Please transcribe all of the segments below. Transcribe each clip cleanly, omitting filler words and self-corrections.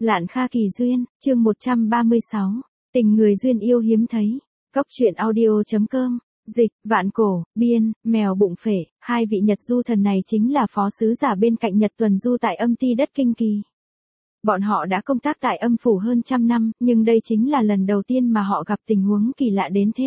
Lạn Kha Kỳ Duyên, chương 136. Tình người duyên yêu hiếm thấy. Cốc truyện audio.com. Dịch, Vạn Cổ, biên, Mèo Bụng Phệ. Hai vị Nhật Du thần này chính là phó sứ giả bên cạnh Nhật Tuần Du tại âm ty đất Kinh Kỳ. Bọn họ đã công tác tại âm phủ hơn trăm năm, nhưng đây chính là lần đầu tiên mà họ gặp tình huống kỳ lạ đến thế.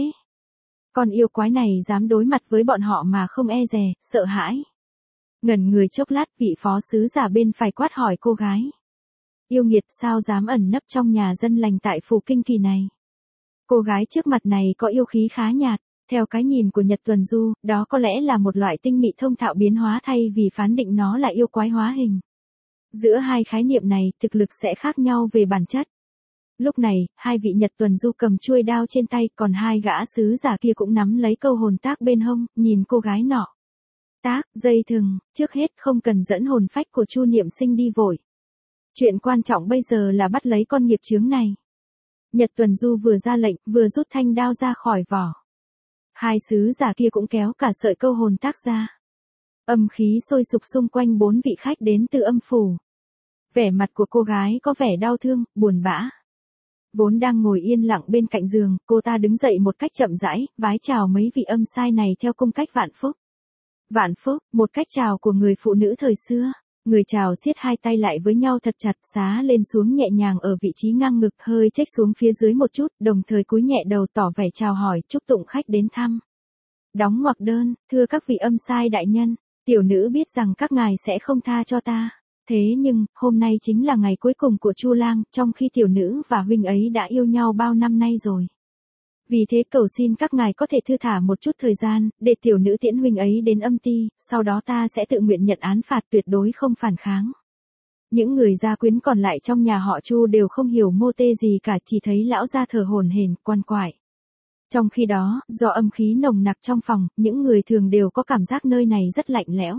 Con yêu quái này dám đối mặt với bọn họ mà không e dè, sợ hãi. Ngẩn người chốc lát, vị phó sứ giả bên phải quát hỏi cô gái. Yêu nghiệt, sao dám ẩn nấp trong nhà dân lành tại phủ Kinh Kỳ này? Cô gái trước mặt này có yêu khí khá nhạt, theo cái nhìn của Nhật Tuần Du, đó có lẽ là một loại tinh mị thông thạo biến hóa thay vì phán định nó là yêu quái hóa hình. Giữa hai khái niệm này, thực lực sẽ khác nhau về bản chất. Lúc này, hai vị Nhật Tuần Du cầm chuôi đao trên tay, còn hai gã sứ giả kia cũng nắm lấy câu hồn tác bên hông, nhìn cô gái nọ. Tác, dây thừng, trước hết không cần dẫn hồn phách của Chu Niệm Sinh đi vội. Chuyện quan trọng bây giờ là bắt lấy con nghiệp chướng này. Nhật Tuần Du vừa ra lệnh, vừa rút thanh đao ra khỏi vỏ. Hai sứ giả kia cũng kéo cả sợi câu hồn tác ra. Âm khí sôi sục xung quanh bốn vị khách đến từ âm phủ. Vẻ mặt của cô gái có vẻ đau thương, buồn bã. Vốn đang ngồi yên lặng bên cạnh giường, cô ta đứng dậy một cách chậm rãi, vái chào mấy vị âm sai này theo cung cách vạn phúc. Vạn phúc, một cách chào của người phụ nữ thời xưa. Người chào siết hai tay lại với nhau thật chặt, xá lên xuống nhẹ nhàng ở vị trí ngang ngực, hơi chếch xuống phía dưới một chút, đồng thời cúi nhẹ đầu tỏ vẻ chào hỏi, chúc tụng khách đến thăm. Đóng ngoặc đơn, thưa các vị âm sai đại nhân, tiểu nữ biết rằng các ngài sẽ không tha cho ta. Thế nhưng, hôm nay chính là ngày cuối cùng của Chu Lang, trong khi tiểu nữ và huynh ấy đã yêu nhau bao năm nay rồi. Vì thế cầu xin các ngài có thể thư thả một chút thời gian, để tiểu nữ tiễn huynh ấy đến âm ty, sau đó ta sẽ tự nguyện nhận án phạt, tuyệt đối không phản kháng. Những người gia quyến còn lại trong nhà họ Chu đều không hiểu mô tê gì cả, chỉ thấy lão gia thở hổn hển, quằn quại. Trong khi đó, do âm khí nồng nặc trong phòng, những người thường đều có cảm giác nơi này rất lạnh lẽo.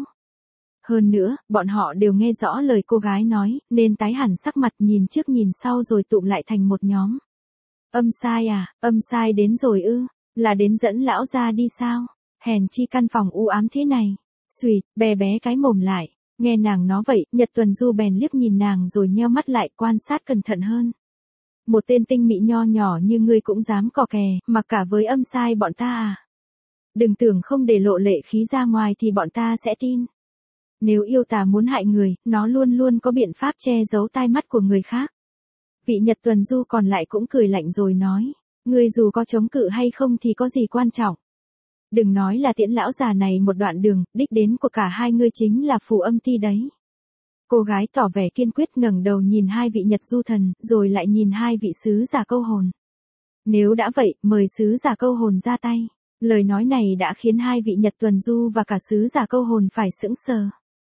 Hơn nữa, bọn họ đều nghe rõ lời cô gái nói, nên tái hẳn sắc mặt, nhìn trước nhìn sau rồi tụm lại thành một nhóm. Âm sai à, âm sai đến rồi ư, là đến dẫn lão ra đi sao? Hèn chi căn phòng u ám thế này. Xùi, bé bé cái mồm lại, nghe nàng nói vậy, Nhật Tuần Du bèn liếc nhìn nàng rồi nheo mắt lại quan sát cẩn thận hơn. Một tên tinh mị nho nhỏ như ngươi cũng dám cò kè, mặc cả với âm sai bọn ta à? Đừng tưởng không để lộ lệ khí ra ngoài thì bọn ta sẽ tin. Nếu yêu tà muốn hại người, nó luôn luôn có biện pháp che giấu tai mắt của người khác. Vị Nhật Tuần Du còn lại cũng cười lạnh rồi nói, ngươi dù có chống cự hay không thì có gì quan trọng. Đừng nói là tiễn lão già này một đoạn đường, đích đến của cả hai ngươi chính là phủ âm ty đấy. Cô gái tỏ vẻ kiên quyết ngẩng đầu nhìn hai vị Nhật Du thần, rồi lại nhìn hai vị sứ giả câu hồn. Nếu đã vậy, mời sứ giả câu hồn ra tay. Lời nói này đã khiến hai vị Nhật Tuần Du và cả sứ giả câu hồn phải sững sờ.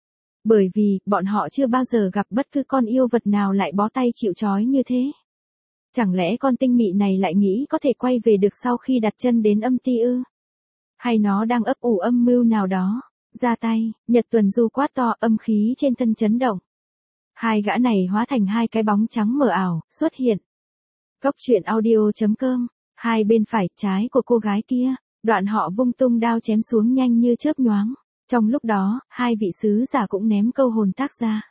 Bởi vì, bọn họ chưa bao giờ gặp bất cứ con yêu vật nào lại bó tay chịu trói như thế. Chẳng lẽ con tinh mị này lại nghĩ có thể quay về được sau khi đặt chân đến âm ty ư? Hay nó đang ấp ủ âm mưu nào đó? Ra tay, Nhật Tuần Du quát to, âm khí trên thân chấn động. Hai gã này hóa thành hai cái bóng trắng mờ ảo, xuất hiện. Cốc truyện audio.com, hai bên phải, trái của cô gái kia, đoạn họ vung tung đao chém xuống nhanh như chớp nhoáng. Trong lúc đó, hai vị sứ giả cũng ném câu hồn tác ra.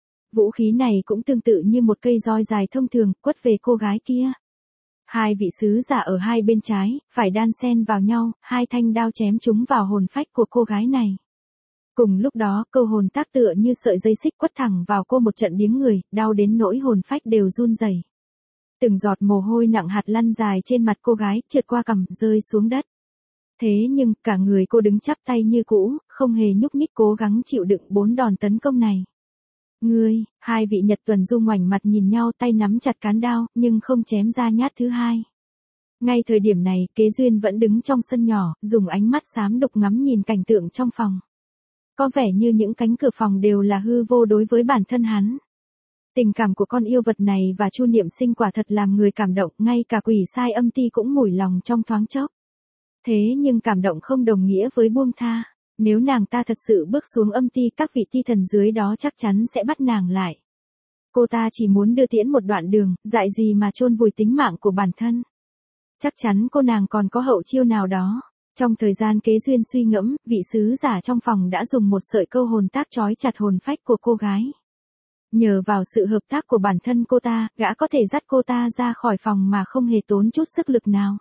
Vũ khí này cũng tương tự như một cây roi dài thông thường, quất về cô gái kia. Hai vị sứ giả ở hai bên trái, phải đan xen vào nhau, hai thanh đao chém trúng vào hồn phách của cô gái này. Cùng lúc đó, câu hồn tác tựa như sợi dây xích quất thẳng vào cô một trận điếng người, đau đến nỗi hồn phách đều run rẩy. Từng giọt mồ hôi nặng hạt lăn dài trên mặt cô gái, trượt qua cằm, rơi xuống đất. Thế nhưng, cả người cô đứng chắp tay như cũ, không hề nhúc nhích, cố gắng chịu đựng 4 đòn tấn công này. Ngươi, hai vị Nhật Tuần Du ngoảnh mặt nhìn nhau, tay nắm chặt cán đao, nhưng không chém ra nhát thứ hai. Ngay thời điểm này, Kế Duyên vẫn đứng trong sân nhỏ, dùng ánh mắt xám đục ngắm nhìn cảnh tượng trong phòng. Có vẻ như những cánh cửa phòng đều là hư vô đối với bản thân hắn. Tình cảm của con yêu vật này và Chu Niệm Sinh quả thật làm người cảm động, ngay cả quỷ sai âm ty cũng mủi lòng trong thoáng chốc. Thế nhưng cảm động không đồng nghĩa với buông tha. Nếu nàng ta thật sự bước xuống âm ty, các vị ty thần dưới đó chắc chắn sẽ bắt nàng lại. Cô ta chỉ muốn đưa tiễn một đoạn đường, dại gì mà chôn vùi tính mạng của bản thân. Chắc chắn cô nàng còn có hậu chiêu nào đó. Trong thời gian Kế Duyên suy ngẫm, vị sứ giả trong phòng đã dùng một sợi câu hồn tác trói chặt hồn phách của cô gái. Nhờ vào sự hợp tác của bản thân cô ta, gã có thể dắt cô ta ra khỏi phòng mà không hề tốn chút sức lực nào.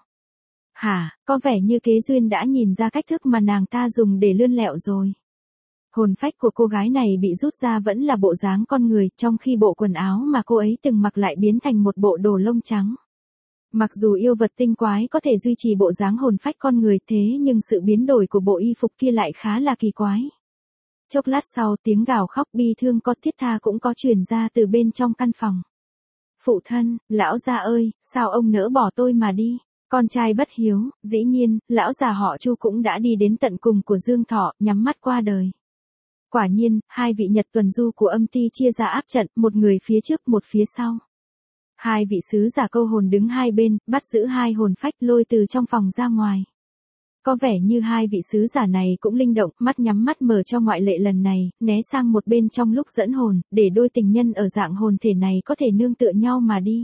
Hả, có vẻ như Kế Duyên đã nhìn ra cách thức mà nàng ta dùng để lươn lẹo rồi. Hồn phách của cô gái này bị rút ra vẫn là bộ dáng con người, trong khi bộ quần áo mà cô ấy từng mặc lại biến thành một bộ đồ lông trắng. Mặc dù yêu vật tinh quái có thể duy trì bộ dáng hồn phách con người thế nhưng sự biến đổi của bộ y phục kia lại khá là kỳ quái. Chốc lát sau tiếng gào khóc bi thương có thiết tha cũng có truyền ra từ bên trong căn phòng. Phụ thân, lão gia ơi, sao ông nỡ bỏ tôi mà đi? Con trai bất hiếu, dĩ nhiên, lão già họ Chu cũng đã đi đến tận cùng của Dương Thọ, nhắm mắt qua đời. Quả nhiên, hai vị Nhật tuần du của âm ty chia ra áp trận, một người phía trước một phía sau. Hai vị sứ giả câu hồn đứng hai bên, bắt giữ hai hồn phách lôi từ trong phòng ra ngoài. Có vẻ như hai vị sứ giả này cũng linh động, mắt nhắm mắt mở cho ngoại lệ lần này, né sang một bên trong lúc dẫn hồn, để đôi tình nhân ở dạng hồn thể này có thể nương tựa nhau mà đi.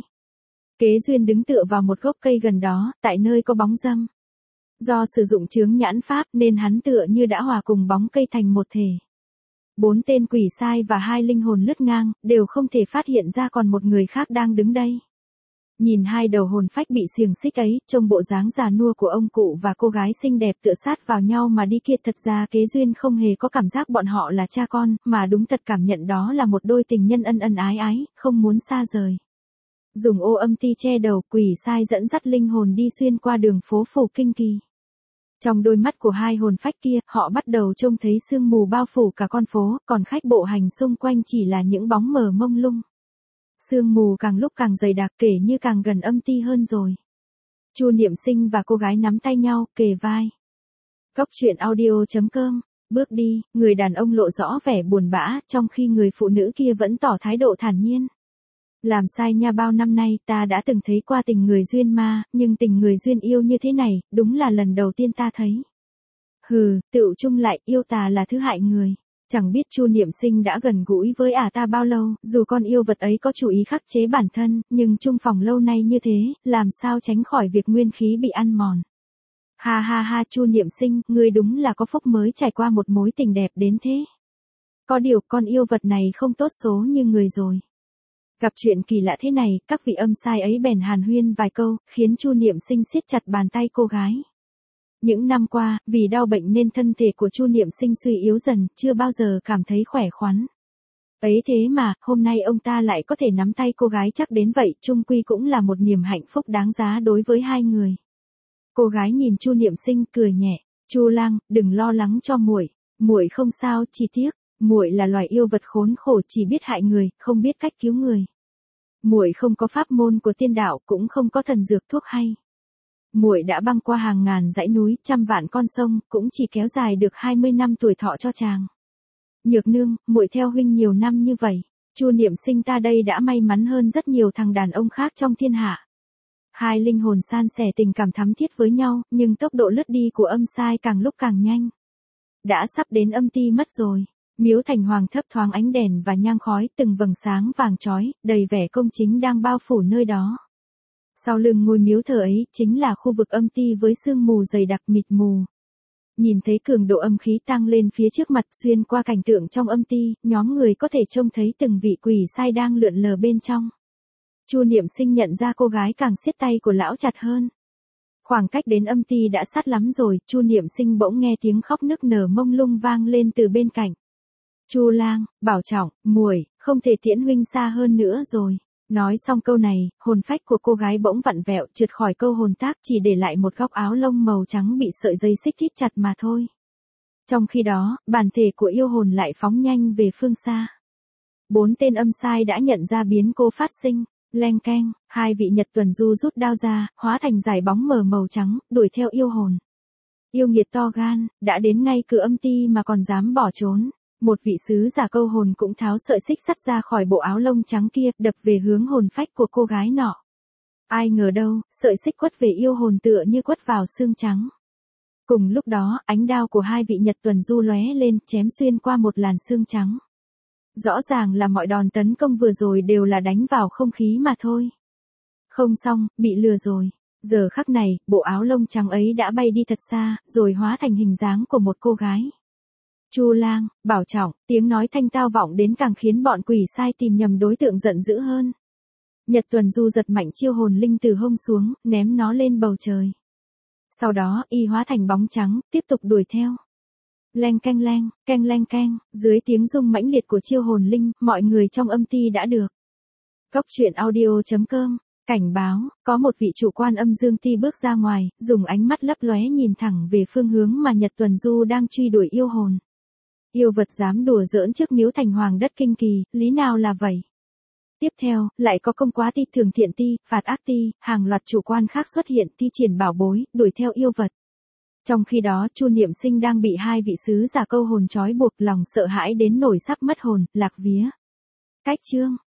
Kế Duyên đứng tựa vào một gốc cây gần đó, tại nơi có bóng râm. Do sử dụng chướng nhãn pháp nên hắn tựa như đã hòa cùng bóng cây thành một thể. 4 tên quỷ sai và 2 linh hồn lướt ngang, đều không thể phát hiện ra còn một người khác đang đứng đây. Nhìn hai đầu hồn phách bị xiềng xích ấy, trông bộ dáng già nua của ông cụ và cô gái xinh đẹp tựa sát vào nhau mà đi kia, thật ra Kế Duyên không hề có cảm giác bọn họ là cha con, mà đúng thật cảm nhận đó là một đôi tình nhân ân ân ái ái, không muốn xa rời. Dùng ô âm ti che đầu, quỷ sai dẫn dắt linh hồn đi xuyên qua đường phố phủ kinh kỳ. Trong đôi mắt của hai hồn phách kia, họ bắt đầu trông thấy sương mù bao phủ cả con phố, còn khách bộ hành xung quanh chỉ là những bóng mờ mông lung. Sương mù càng lúc càng dày đặc, kể như càng gần âm ti hơn rồi. Chu Niệm Sinh và cô gái nắm tay nhau, kề vai. Cốc truyện audio.com. Bước đi, người đàn ông lộ rõ vẻ buồn bã, trong khi người phụ nữ kia vẫn tỏ thái độ thản nhiên. Làm sai nha, bao năm nay ta đã từng thấy qua tình người duyên ma, nhưng tình người duyên yêu như thế này, đúng là lần đầu tiên ta thấy. Hừ, tựu chung lại, yêu tà là thứ hại người. Chẳng biết Chu Niệm Sinh đã gần gũi với ta bao lâu, dù con yêu vật ấy có chủ ý khắc chế bản thân, nhưng chung phòng lâu nay như thế, làm sao tránh khỏi việc nguyên khí bị ăn mòn. Ha ha ha, Chu Niệm Sinh, ngươi đúng là có phúc mới trải qua một mối tình đẹp đến thế. Có điều, con yêu vật này không tốt số như người rồi. Gặp chuyện kỳ lạ thế này, các vị âm sai ấy bèn hàn huyên vài câu, khiến Chu Niệm Sinh siết chặt bàn tay cô gái. Những năm qua, vì đau bệnh nên thân thể của Chu Niệm Sinh suy yếu dần, chưa bao giờ cảm thấy khỏe khoắn. Ấy thế mà, hôm nay ông ta lại có thể nắm tay cô gái chắc đến vậy, chung quy cũng là một niềm hạnh phúc đáng giá đối với hai người. Cô gái nhìn Chu Niệm Sinh cười nhẹ, "Chu lang, đừng lo lắng cho muội, muội không sao, chỉ tiếc, muội là loài yêu vật khốn khổ chỉ biết hại người, không biết cách cứu người. Muội không có pháp môn của tiên đạo, cũng không có thần dược thuốc hay. Muội đã băng qua hàng ngàn dãy núi, trăm vạn con sông, cũng chỉ kéo dài được 20 năm tuổi thọ cho chàng. Nhược nương, muội theo huynh nhiều năm như vậy, Chu Niệm Sinh ta đây đã may mắn hơn rất nhiều thằng đàn ông khác trong thiên hạ." Hai linh hồn san sẻ tình cảm thắm thiết với nhau, nhưng tốc độ lướt đi của âm sai càng lúc càng nhanh. Đã sắp đến âm ti mất rồi. Miếu thành hoàng thấp thoáng ánh đèn và nhang khói, từng vầng sáng vàng chói, đầy vẻ công chính đang bao phủ nơi đó. Sau lưng ngôi miếu thờ ấy, chính là khu vực âm ti với sương mù dày đặc mịt mù. Nhìn thấy cường độ âm khí tăng lên phía trước mặt, xuyên qua cảnh tượng trong âm ti, nhóm người có thể trông thấy từng vị quỷ sai đang lượn lờ bên trong. Chu Niệm Sinh nhận ra cô gái càng siết tay của lão chặt hơn. Khoảng cách đến âm ti đã sát lắm rồi, Chu Niệm Sinh bỗng nghe tiếng khóc nức nở mông lung vang lên từ bên cạnh. "Chu lang, bảo trọng, muội, không thể tiễn huynh xa hơn nữa rồi." Nói xong câu này, hồn phách của cô gái bỗng vặn vẹo trượt khỏi câu hồn tác, chỉ để lại một góc áo lông màu trắng bị sợi dây xích thít chặt mà thôi. Trong khi đó, bản thể của yêu hồn lại phóng nhanh về phương xa. 4 tên âm sai đã nhận ra biến cố phát sinh. Leng keng, hai vị Nhật tuần du rút đao ra, hóa thành dải bóng mờ màu trắng, đuổi theo yêu hồn. Yêu nghiệt to gan, đã đến ngay cửa âm ti mà còn dám bỏ trốn. Một vị sứ giả câu hồn cũng tháo sợi xích sắt ra khỏi bộ áo lông trắng kia, đập về hướng hồn phách của cô gái nọ. Ai ngờ đâu, sợi xích quất về yêu hồn tựa như quất vào xương trắng. Cùng lúc đó, ánh đao của hai vị Nhật tuần du lóe lên, chém xuyên qua một làn xương trắng. Rõ ràng là mọi đòn tấn công vừa rồi đều là đánh vào không khí mà thôi. Không xong, bị lừa rồi. Giờ khắc này, bộ áo lông trắng ấy đã bay đi thật xa, rồi hóa thành hình dáng của một cô gái. Chu Lang, Bảo Trọng, tiếng nói thanh tao vọng đến càng khiến bọn quỷ sai tìm nhầm đối tượng giận dữ hơn. Nhật Tuần Du giật mạnh chiêu hồn linh từ hông xuống, ném nó lên bầu trời. Sau đó, y hóa thành bóng trắng, tiếp tục đuổi theo. Leng keng keng, dưới tiếng rung mãnh liệt của chiêu hồn linh, mọi người trong âm ty đã được. Cốc truyện audio.com, cảnh báo, có một vị chủ quan âm dương ty bước ra ngoài, dùng ánh mắt lấp lóe nhìn thẳng về phương hướng mà Nhật Tuần Du đang truy đuổi yêu hồn. Yêu vật dám đùa giỡn trước miếu thành hoàng đất kinh kỳ, lý nào là vậy? Tiếp theo, lại có công quá ty, thường thiện ty, phạt ác ty, hàng loạt chủ quan khác xuất hiện thi triển bảo bối, đuổi theo yêu vật. Trong khi đó, Chu Niệm Sinh đang bị hai vị sứ giả câu hồn trói buộc, lòng sợ hãi đến nổi sắp mất hồn, lạc vía. Cách chương